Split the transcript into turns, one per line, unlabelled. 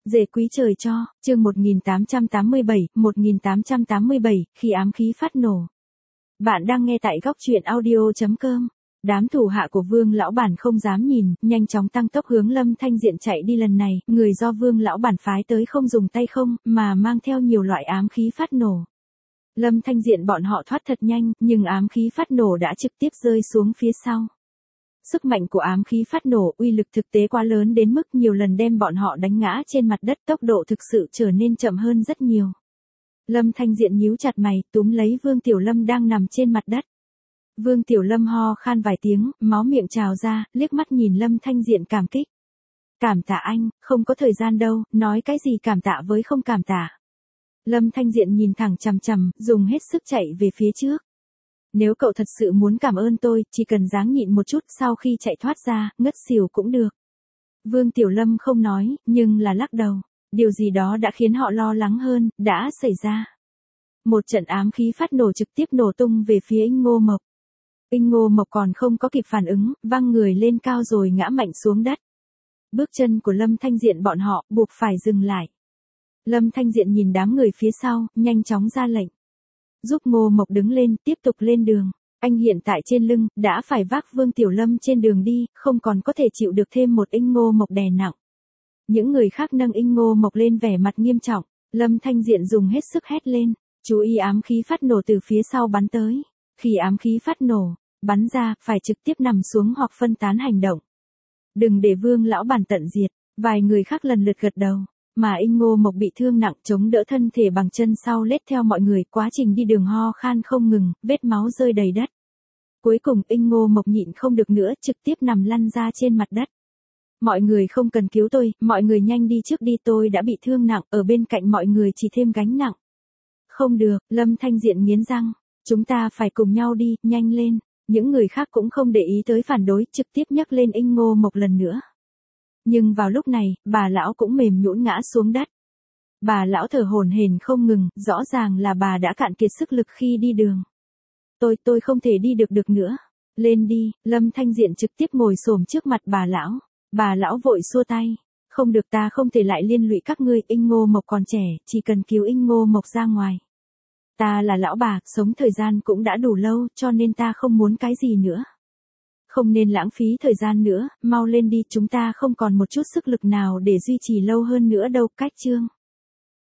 Dề quý trời cho, chương 1887, khi ám khí phát nổ. Bạn đang nghe tại góc truyện audio.com. Đám thủ hạ của Vương lão bản không dám nhìn, nhanh chóng tăng tốc hướng Lâm Thanh Diện chạy đi. Lần này, người do Vương lão bản phái tới không dùng tay không, mà mang theo nhiều loại ám khí phát nổ. Lâm Thanh Diện bọn họ thoát thật nhanh, nhưng ám khí phát nổ đã trực tiếp rơi xuống phía sau. Sức mạnh của ám khí phát nổ uy lực thực tế quá lớn đến mức nhiều lần đem bọn họ đánh ngã trên mặt đất, tốc độ thực sự trở nên chậm hơn rất nhiều. Lâm Thanh Diện nhíu chặt mày, túm lấy Vương Tiểu Lâm đang nằm trên mặt đất. Vương Tiểu Lâm ho khan vài tiếng, máu miệng trào ra, liếc mắt nhìn Lâm Thanh Diện cảm kích. Cảm tạ anh, không có thời gian đâu, nói cái gì cảm tạ với không cảm tạ. Lâm Thanh Diện nhìn thẳng chằm chằm, dùng hết sức chạy về phía trước. Nếu cậu thật sự muốn cảm ơn tôi, chỉ cần ráng nhịn một chút, sau khi chạy thoát ra, ngất xỉu cũng được. Vương Tiểu Lâm không nói, nhưng là lắc đầu. Điều gì đó đã khiến họ lo lắng hơn, đã xảy ra. Một trận ám khí phát nổ trực tiếp nổ tung về phía Inh Ngô Mộc. Inh Ngô Mộc còn không có kịp phản ứng, văng người lên cao rồi ngã mạnh xuống đất. Bước chân của Lâm Thanh Diện bọn họ buộc phải dừng lại. Lâm Thanh Diện nhìn đám người phía sau, nhanh chóng ra lệnh. Giúp Ngô Mộc đứng lên, tiếp tục lên đường. Anh hiện tại trên lưng, đã phải vác Vương Tiểu Lâm trên đường đi, không còn có thể chịu được thêm một Inh Ngô Mộc đè nặng. Những người khác nâng Inh Ngô Mộc lên vẻ mặt nghiêm trọng. Lâm Thanh Diện dùng hết sức hét lên. Chú ý ám khí phát nổ từ phía sau bắn tới. Khi ám khí phát nổ, bắn ra, phải trực tiếp nằm xuống hoặc phân tán hành động. Đừng để Vương lão bản tận diệt. Vài người khác lần lượt gật đầu. Mà Inh Ngô Mộc bị thương nặng, chống đỡ thân thể bằng chân sau lết theo mọi người, quá trình đi đường ho khan không ngừng, vết máu rơi đầy đất. Cuối cùng Inh Ngô Mộc nhịn không được nữa, trực tiếp nằm lăn ra trên mặt đất. Mọi người không cần cứu tôi, mọi người nhanh đi trước đi, tôi đã bị thương nặng, ở bên cạnh mọi người chỉ thêm gánh nặng. Không được, Lâm Thanh Diện nghiến răng, chúng ta phải cùng nhau đi, nhanh lên. Những người khác cũng không để ý tới phản đối, trực tiếp nhấc lên Inh Ngô Mộc lần nữa. Nhưng vào lúc này, bà lão cũng mềm nhũn ngã xuống đất. Bà lão thở hổn hển không ngừng, rõ ràng là bà đã cạn kiệt sức lực khi đi đường. Tôi không thể đi được nữa. Lên đi, Lâm Thanh Diện trực tiếp ngồi xổm trước mặt bà lão. Bà lão vội xua tay. Không được, ta không thể lại liên lụy các ngươi, Inh Ngô Mộc còn trẻ, chỉ cần cứu Inh Ngô Mộc ra ngoài. Ta là lão bà, sống thời gian cũng đã đủ lâu, cho nên ta không muốn cái gì nữa. Không nên lãng phí thời gian nữa, mau lên đi, chúng ta không còn một chút sức lực nào để duy trì lâu hơn nữa đâu. Cách chương